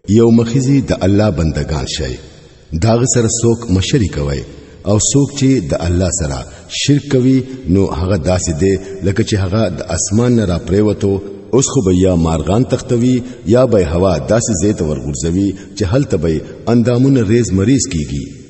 یو مخزي د الله بندگان شي داغ سره څوک مشري کوي او څوک چې د الله سره شرک کوي نو هغه داسې دی لکه چې هغه د اسمان نه را پریوتو اوس خو به یا مارغان تختوي یا به هوا داسې زیت ورغورځوي چې هلته به اندامونه ریز مریض کیږي